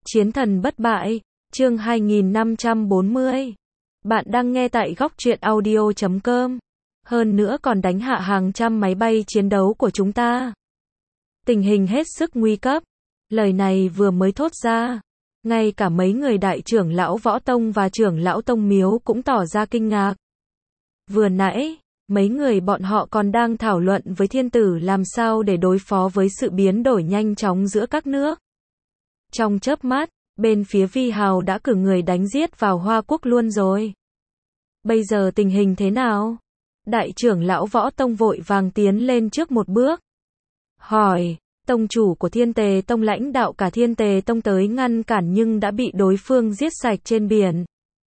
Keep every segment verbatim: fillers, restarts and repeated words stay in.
Chiến thần bất bại, chương hai nghìn năm trăm bốn mươi. Bạn đang nghe tại góc truyện audio chấm com. Hơn nữa còn đánh hạ hàng trăm máy bay chiến đấu của chúng ta. Tình hình hết sức nguy cấp. Lời này vừa mới thốt ra, ngay cả mấy người đại trưởng lão Võ Tông và trưởng lão Tông Miếu cũng tỏ ra kinh ngạc. Vừa nãy, mấy người bọn họ còn đang thảo luận với thiên tử làm sao để đối phó với sự biến đổi nhanh chóng giữa các nước. Trong chớp mắt, bên phía Vi Hào đã cử người đánh giết vào Hoa Quốc luôn rồi. Bây giờ tình hình thế nào? Đại trưởng lão Võ Tông vội vàng tiến lên trước một bước. Hỏi, tông chủ của Thiên Tề Tông lãnh đạo cả Thiên Tề Tông tới ngăn cản nhưng đã bị đối phương giết sạch trên biển.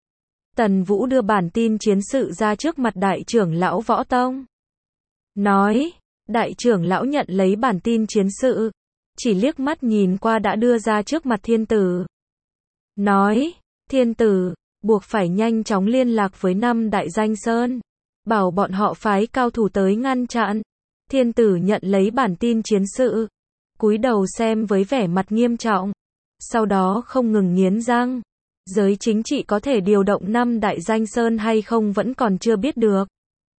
Tần Vũ đưa bản tin chiến sự ra trước mặt đại trưởng lão Võ Tông. Nói, đại trưởng lão nhận lấy bản tin chiến sự, chỉ liếc mắt nhìn qua đã đưa ra trước mặt thiên tử. Nói, thiên tử, buộc phải nhanh chóng liên lạc với năm đại danh sơn, bảo bọn họ phái cao thủ tới ngăn chặn. Thiên tử nhận lấy bản tin chiến sự, cúi đầu xem với vẻ mặt nghiêm trọng, sau đó không ngừng nghiến răng. Giới chính trị có thể điều động năm đại danh sơn hay không vẫn còn chưa biết được.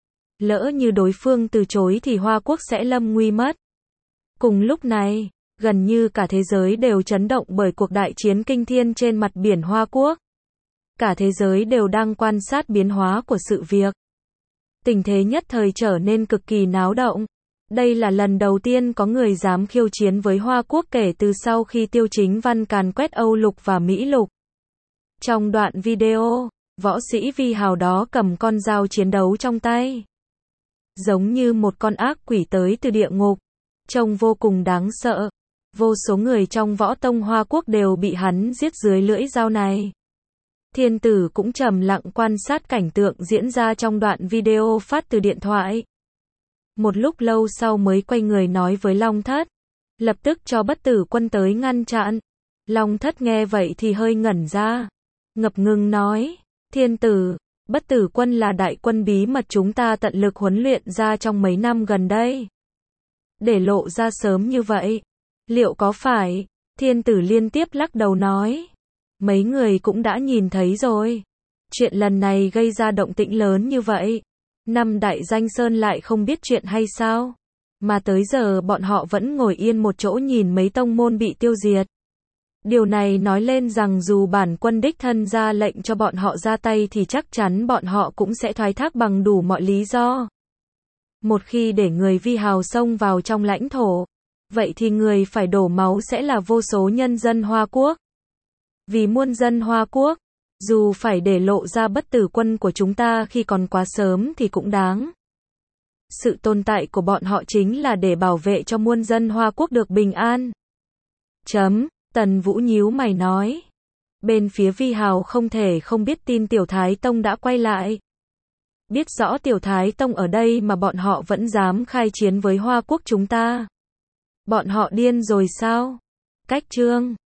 Lỡ như đối phương từ chối thì Hoa Quốc sẽ lâm nguy mất. Cùng lúc này, gần như cả thế giới đều chấn động bởi cuộc đại chiến kinh thiên trên mặt biển Hoa Quốc. Cả thế giới đều đang quan sát biến hóa của sự việc. Tình thế nhất thời trở nên cực kỳ náo động. Đây là lần đầu tiên có người dám khiêu chiến với Hoa Quốc kể từ sau khi Tiêu Chính Văn càn quét Âu Lục và Mỹ Lục. Trong đoạn video, võ sĩ Vi Hào đó cầm con dao chiến đấu trong tay, giống như một con ác quỷ tới từ địa ngục, trông vô cùng đáng sợ. Vô số người trong Võ Tông Hoa Quốc đều bị hắn giết dưới lưỡi dao này. Thiên tử cũng trầm lặng quan sát cảnh tượng diễn ra trong đoạn video phát từ điện thoại. Một lúc lâu sau mới quay người nói với Long Thất, lập tức cho Bất Tử Quân tới ngăn chặn. Long Thất nghe vậy thì hơi ngẩn ra, ngập ngừng nói, thiên tử, Bất Tử Quân là đại quân bí mật chúng ta tận lực huấn luyện ra trong mấy năm gần đây. Để lộ ra sớm như vậy, liệu có phải? Thiên tử liên tiếp lắc đầu nói, mấy người cũng đã nhìn thấy rồi. Chuyện lần này gây ra động tĩnh lớn như vậy, năm đại danh sơn lại không biết chuyện hay sao? Mà tới giờ bọn họ vẫn ngồi yên một chỗ nhìn mấy tông môn bị tiêu diệt. Điều này nói lên rằng dù bản quân đích thân ra lệnh cho bọn họ ra tay thì chắc chắn bọn họ cũng sẽ thoái thác bằng đủ mọi lý do. Một khi để người Vi Hào xông vào trong lãnh thổ, vậy thì người phải đổ máu sẽ là vô số nhân dân Hoa Quốc. Vì muôn dân Hoa Quốc, dù phải để lộ ra Bất Tử Quân của chúng ta khi còn quá sớm thì cũng đáng. Sự tồn tại của bọn họ chính là để bảo vệ cho muôn dân Hoa Quốc được bình an. Chấm, Tần Vũ nhíu mày nói. Bên phía Vi Hào không thể không biết tin Tiểu Thái Tông đã quay lại. Biết rõ Tiểu Thái Tông ở đây mà bọn họ vẫn dám khai chiến với Hoa Quốc chúng ta. Bọn họ điên rồi sao? Cách chương